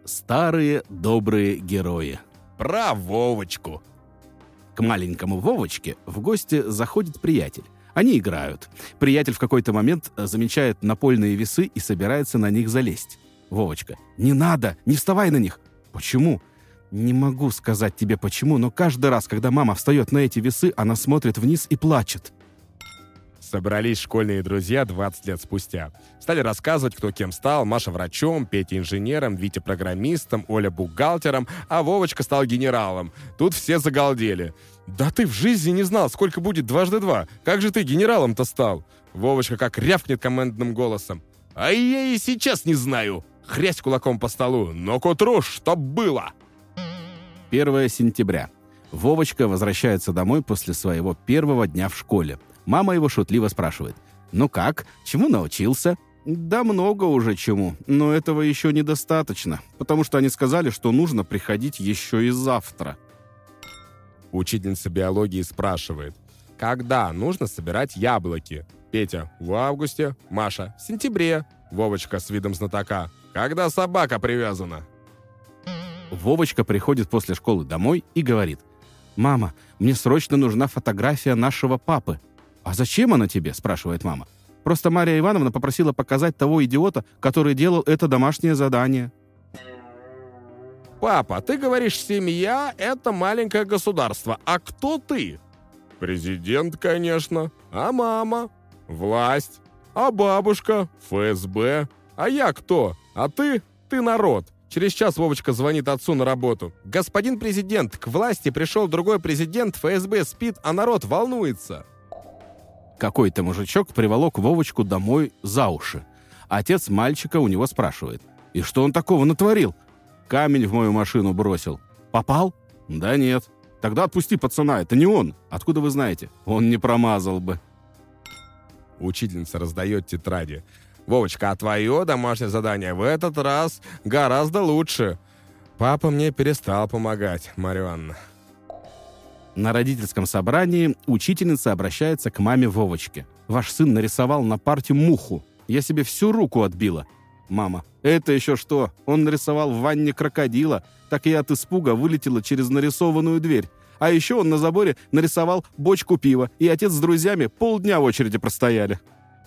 Старые добрые герои. Про Вовочку. К маленькому Вовочке в гости заходит приятель. Они играют. Приятель в какой-то момент замечает напольные весы и собирается на них залезть. Вовочка: «Не надо, не вставай на них». «Почему?» «Не могу сказать тебе почему, но каждый раз, когда мама встает на эти весы, она смотрит вниз и плачет». Собрались школьные друзья 20 лет спустя. Стали рассказывать, кто кем стал. Маша врачом, Петя инженером, Витя программистом, Оля бухгалтером, а Вовочка стал генералом. Тут все загалдели. «Да ты в жизни не знал, сколько будет 2 × 2. Как же ты генералом-то стал?» Вовочка как рявкнет командным голосом: «А я и сейчас не знаю!» Хрясь кулаком по столу. «Но к утру чтоб было!» 1 сентября. Вовочка возвращается домой после своего первого дня в школе. Мама его шутливо спрашивает: «Ну как? Чему научился?» «Да много уже чему, но этого еще недостаточно, потому что они сказали, что нужно приходить еще и завтра». Учительница биологии спрашивает: «Когда нужно собирать яблоки?» Петя: «В августе». Маша: «В сентябре». Вовочка с видом знатока: «Когда собака привязана?» Вовочка приходит после школы домой и говорит: «Мама, мне срочно нужна фотография нашего папы». «А зачем она тебе?» – спрашивает мама. «Просто Марья Ивановна попросила показать того идиота, который делал это домашнее задание». «Папа, ты говоришь, семья — это маленькое государство. А кто ты?» «Президент, конечно. А мама?» «Власть. А бабушка?» «ФСБ. А я кто? А ты? Ты народ». Через час Вовочка звонит отцу на работу. «Господин президент, к власти пришел другой президент, ФСБ спит, а народ волнуется». Какой-то мужичок приволок Вовочку домой за уши. Отец мальчика у него спрашивает: «И что он такого натворил?» «Камень в мою машину бросил». «Попал?» «Да нет». «Тогда отпусти пацана, это не он». «Откуда вы знаете?» «Он не промазал бы». Учительница раздает тетради. «Вовочка, а твое домашнее задание в этот раз гораздо лучше. Папа мне перестал помогать, Марья Ивановна». На родительском собрании учительница обращается к маме Вовочки. «Ваш сын нарисовал на парте муху. Я себе всю руку отбила». «Мама: это еще что? Он нарисовал в ванне крокодила. Так я от испуга вылетела через нарисованную дверь. А еще он на заборе нарисовал бочку пива, и отец с друзьями полдня в очереди простояли».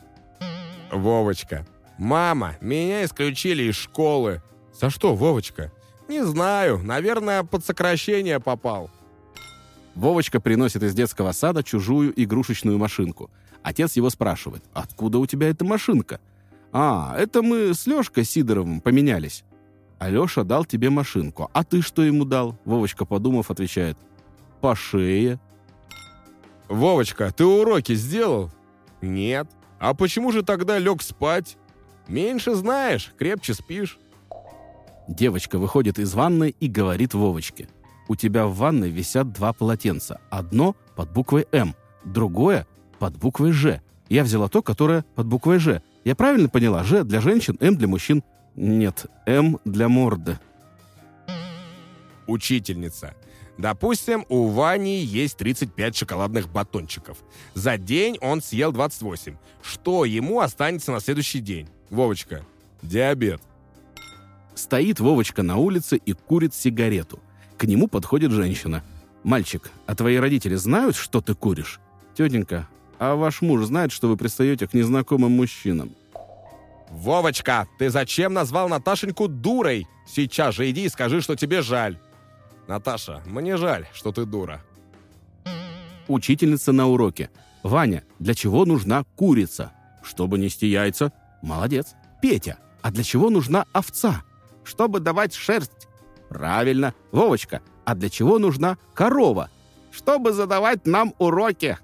Вовочка: «Мама, меня исключили из школы». «За что, Вовочка?» «Не знаю, наверное, под сокращение попал». Вовочка приносит из детского сада чужую игрушечную машинку. Отец его спрашивает: «Откуда у тебя эта машинка?» «А, это мы с Лешкой Сидоровым поменялись». «А Леша дал тебе машинку. А ты что ему дал?» Вовочка, подумав, отвечает: «По шее». «Вовочка, ты уроки сделал?» «Нет». «А почему же тогда лег спать?» «Меньше знаешь, крепче спишь». Девочка выходит из ванной и говорит Вовочке: «У тебя в ванной висят 2 полотенца. Одно под буквой «М», другое под буквой «Ж». Я взяла то, которое под буквой «Ж». Я правильно поняла? «Ж» для женщин, «М» для мужчин. Нет, «М» для морды». Учительница: «Допустим, у Вани есть 35 шоколадных батончиков. За день он съел 28. Что ему останется на следующий день?» Вовочка: «Диабет». Стоит Вовочка на улице и курит сигарету. К нему подходит женщина. «Мальчик, а твои родители знают, что ты куришь?» «Тетенька, а ваш муж знает, что вы пристаете к незнакомым мужчинам?» «Вовочка, ты зачем назвал Наташеньку дурой? Сейчас же иди и скажи, что тебе жаль». «Наташа, мне жаль, что ты дура». Учительница на уроке: «Ваня, для чего нужна курица?» «Чтобы нести яйца». «Молодец». «Петя, а для чего нужна овца?» «Чтобы давать шерсть». «Правильно». «Вовочка, а для чего нужна корова?» «Чтобы задавать нам уроки».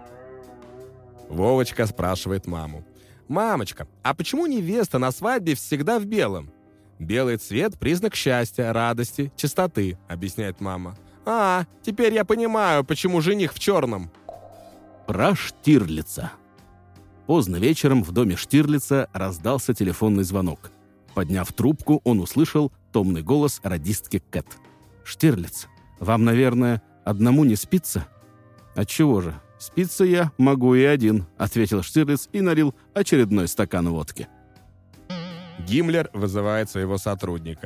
Вовочка спрашивает маму: «Мамочка, а почему невеста на свадьбе всегда в белом?» «Белый цвет — признак счастья, радости, чистоты», — объясняет мама. «А, теперь я понимаю, почему жених в черном». Про Штирлица. Поздно вечером в доме Штирлица раздался телефонный звонок. Подняв трубку, он услышал томный голос радистки Кэт. «Штирлиц, вам, наверное, одному не спится?» «Отчего же? Спиться я могу и один», — ответил Штирлиц и налил очередной стакан водки. Гиммлер вызывает своего сотрудника.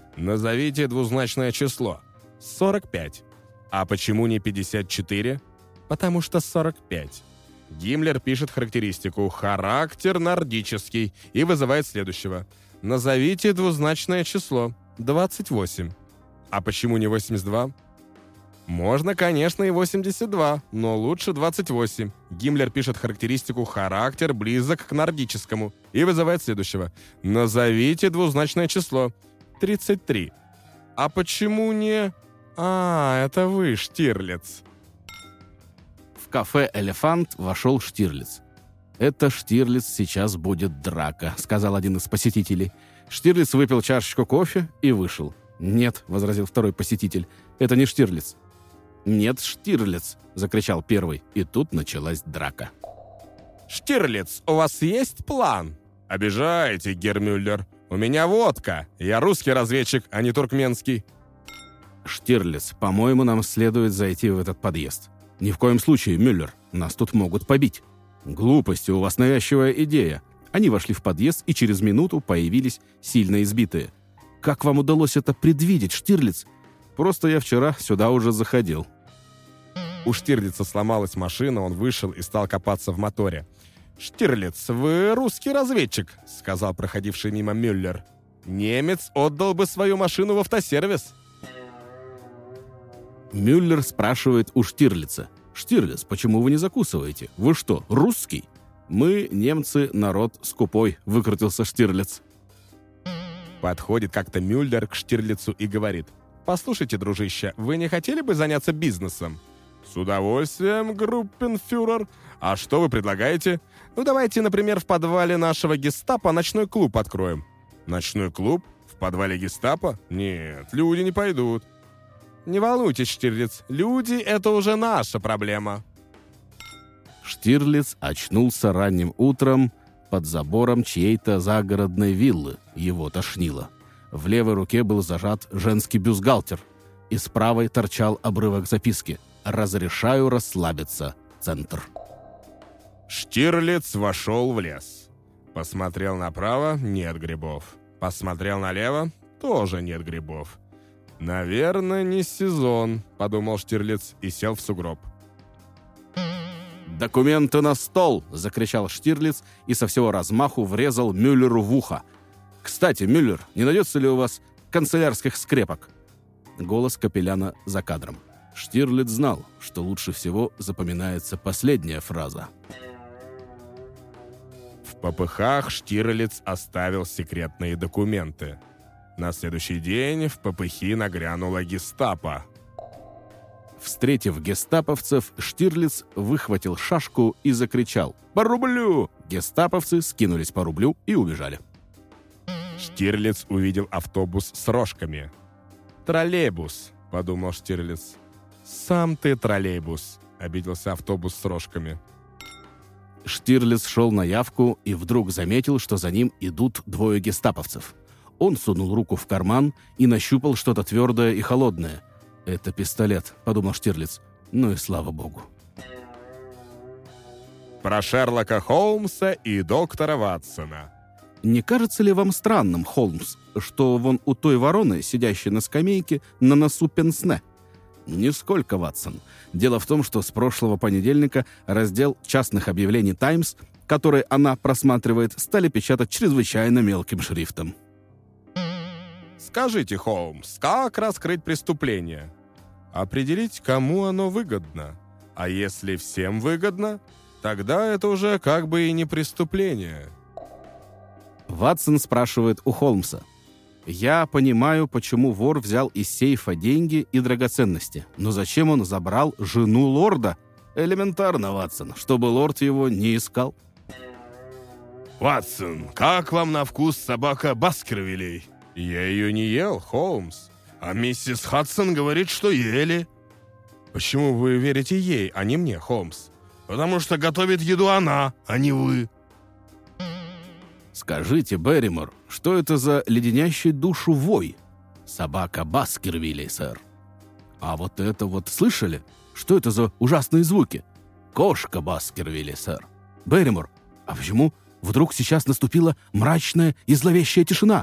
Назовите двузначное число. 45. А почему не 54? Потому что 45. Гиммлер пишет характеристику «характер нордический» и вызывает следующего. Назовите двузначное число. 28. А почему не 82? Можно, конечно, и 82, но лучше 28. Гиммлер пишет характеристику «характер близок к нордическому» и вызывает следующего. Назовите двузначное число. 33. А почему не... это вы, Штирлиц. В кафе «Элефант» вошел Штирлиц. «Это, Штирлиц, сейчас будет драка», — сказал один из посетителей. Штирлиц выпил чашечку кофе и вышел. «Нет», — возразил второй посетитель, — «это не Штирлиц». «Нет, Штирлиц», — закричал первый, и тут началась драка. «Штирлиц, у вас есть план?» «Обижаете, Гермюллер. У меня водка. Я русский разведчик, а не туркменский». «Штирлиц, по-моему, нам следует зайти в этот подъезд». «Ни в коем случае, Мюллер, нас тут могут побить». «Глупости, у вас навязчивая идея». Они вошли в подъезд и через минуту появились сильно избитые. «Как вам удалось это предвидеть, Штирлиц?» «Просто я вчера сюда уже заходил». У Штирлица сломалась машина, он вышел и стал копаться в моторе. «Штирлиц, вы русский разведчик», — сказал проходивший мимо Мюллер. «Немец отдал бы свою машину в автосервис». Мюллер спрашивает у Штирлица. «Штирлиц, почему вы не закусываете? Вы что, русский?» «Мы, немцы, народ скупой», — выкрутился Штирлиц. Подходит как-то Мюллер к Штирлицу и говорит. «Послушайте, дружище, вы не хотели бы заняться бизнесом?» «С удовольствием, группенфюрер. А что вы предлагаете?» «Ну, давайте, например, в подвале нашего гестапо ночной клуб откроем». «Ночной клуб? В подвале гестапо? Нет, люди не пойдут». «Не волнуйтесь, Штирлиц, люди — это уже наша проблема». Штирлиц очнулся ранним утром под забором чьей-то загородной виллы. Его тошнило. В левой руке был зажат женский бюстгальтер. Из правой торчал обрывок записки. «Разрешаю расслабиться. Центр». Штирлиц вошел в лес. Посмотрел направо — нет грибов. Посмотрел налево — тоже нет грибов. «Наверное, не сезон», — подумал Штирлиц и сел в сугроб. «Документы на стол!» — закричал Штирлиц и со всего размаху врезал Мюллеру в ухо. «Кстати, Мюллер, не найдется ли у вас канцелярских скрепок?» Голос капелляна за кадром. Штирлиц знал, что лучше всего запоминается последняя фраза. В попыхах Штирлиц оставил секретные документы. На следующий день в попыхи нагрянула гестапо. Встретив гестаповцев, Штирлиц выхватил шашку и закричал: «По рублю!» Гестаповцы скинулись по рублю и убежали. Штирлиц увидел автобус с рожками. «Троллейбус», — подумал Штирлиц. «Сам ты троллейбус», — обиделся автобус с рожками. Штирлиц шел на явку и вдруг заметил, что за ним идут двое гестаповцев. Он сунул руку в карман и нащупал что-то твердое и холодное. «Это пистолет», — подумал Штирлиц. «Ну и слава богу». Про Шерлока Холмса и доктора Ватсона. «Не кажется ли вам странным, Холмс, что вон у той вороны, сидящей на скамейке, на носу пенсне?» «Нисколько, Ватсон. Дело в том, что с прошлого понедельника раздел частных объявлений «Таймс», который она просматривает, стали печатать чрезвычайно мелким шрифтом». Скажите, Холмс, как раскрыть преступление? Определить, кому оно выгодно. А если всем выгодно, тогда это уже как бы и не преступление. Ватсон спрашивает у Холмса. «Я понимаю, почему вор взял из сейфа деньги и драгоценности, но зачем он забрал жену лорда?» «Элементарно, Ватсон, чтобы лорд его не искал». «Ватсон, как вам на вкус собака Баскервилей?» «Я ее не ел, Холмс. А миссис Хадсон говорит, что ели». «Почему вы верите ей, а не мне, Холмс?» «Потому что готовит еду она, а не вы». «Скажите, Берримор, что это за леденящий душу вой?» «Собака Баскервилей, сэр». «А вот это вот слышали? Что это за ужасные звуки?» «Кошка Баскервилей, сэр». «Берримор, а почему вдруг сейчас наступила мрачная и зловещая тишина?»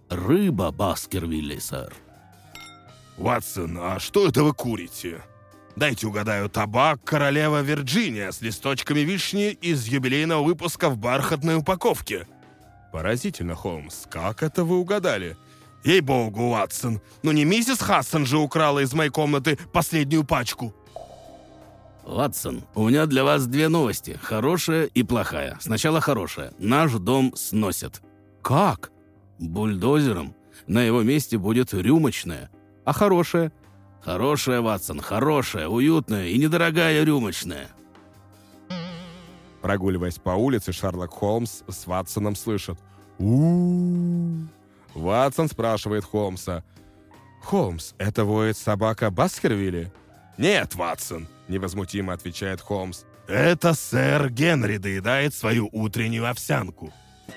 Рыба Баскервилей, сэр. Ватсон, а что это вы курите? Дайте угадаю, табак «Королева Вирджиния» с листочками вишни из юбилейного выпуска в бархатной упаковке. Поразительно, Холмс, как это вы угадали? Ей-богу, Ватсон, ну не миссис Хадсон же украла из моей комнаты последнюю пачку. Ватсон, у меня для вас две новости. Хорошая и плохая. Сначала хорошая. Наш дом сносят. Как? Бульдозером. На его месте будет рюмочная. А хорошая? Хорошая, Ватсон, хорошая, уютная и недорогая рюмочная. Прогуливаясь по улице, Шерлок Холмс с Ватсоном слышит: у-у-у. Ватсон спрашивает Холмса: «Холмс, это воет собака Баскервилли?» «Нет, Ватсон», — невозмутимо отвечает Холмс. «Это сэр Генри доедает свою утреннюю овсянку».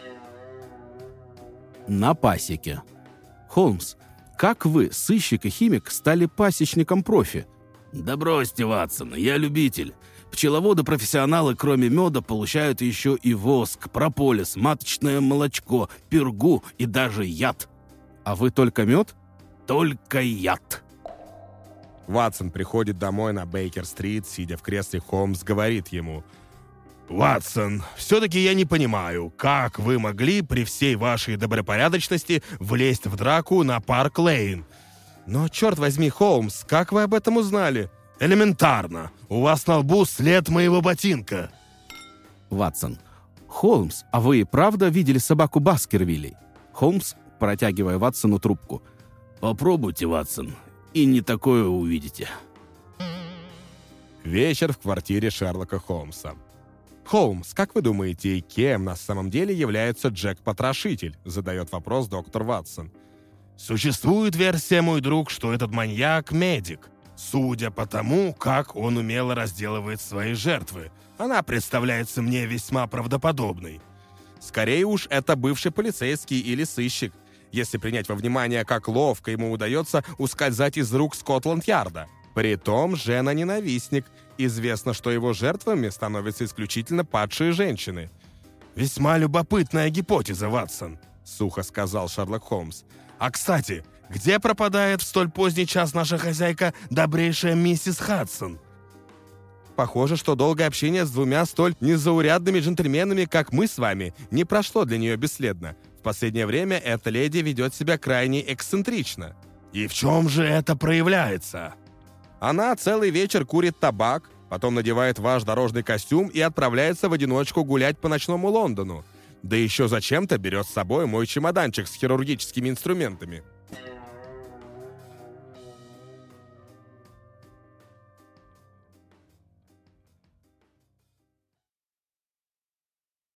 На пасеке. Холмс, как вы, сыщик и химик, стали пасечником-профи? Да бросьте, Ватсон, я любитель. Пчеловоды-профессионалы, кроме меда, получают еще и воск, прополис, маточное молочко, пергу и даже яд. А вы только мед? Только яд. Ватсон приходит домой на Бейкер-стрит, сидя в кресле, Холмс говорит ему: «Ватсон, все-таки я не понимаю, как вы могли при всей вашей добропорядочности влезть в драку на Парк-Лейн? Но, черт возьми, Холмс, как вы об этом узнали?» «Элементарно. У вас на лбу след моего ботинка». Ватсон. Холмс, а вы правда видели собаку Баскервилей? Холмс, протягивая Ватсону трубку. Попробуйте, Ватсон, и не такое увидите. Вечер в квартире Шерлока Холмса. «Холмс, как вы думаете, кем на самом деле является Джек-потрошитель?» задает вопрос доктор Ватсон. «Существует версия, мой друг, что этот маньяк — медик. Судя по тому, как он умело разделывает свои жертвы, она представляется мне весьма правдоподобной. Скорее уж, это бывший полицейский или сыщик, если принять во внимание, как ловко ему удается ускользать из рук Скотланд-Ярда. Притом жена-ненавистник. Известно, что его жертвами становятся исключительно падшие женщины». «Весьма любопытная гипотеза, Ватсон», — сухо сказал Шерлок Холмс. «А, кстати, где пропадает в столь поздний час наша хозяйка, добрейшая миссис Хадсон?» «Похоже, что долгое общение с двумя столь незаурядными джентльменами, как мы с вами, не прошло для нее бесследно. В последнее время эта леди ведет себя крайне эксцентрично». «И в чем же это проявляется?» «Она целый вечер курит табак, потом надевает ваш дорожный костюм и отправляется в одиночку гулять по ночному Лондону. Да еще зачем-то берет с собой мой чемоданчик с хирургическими инструментами».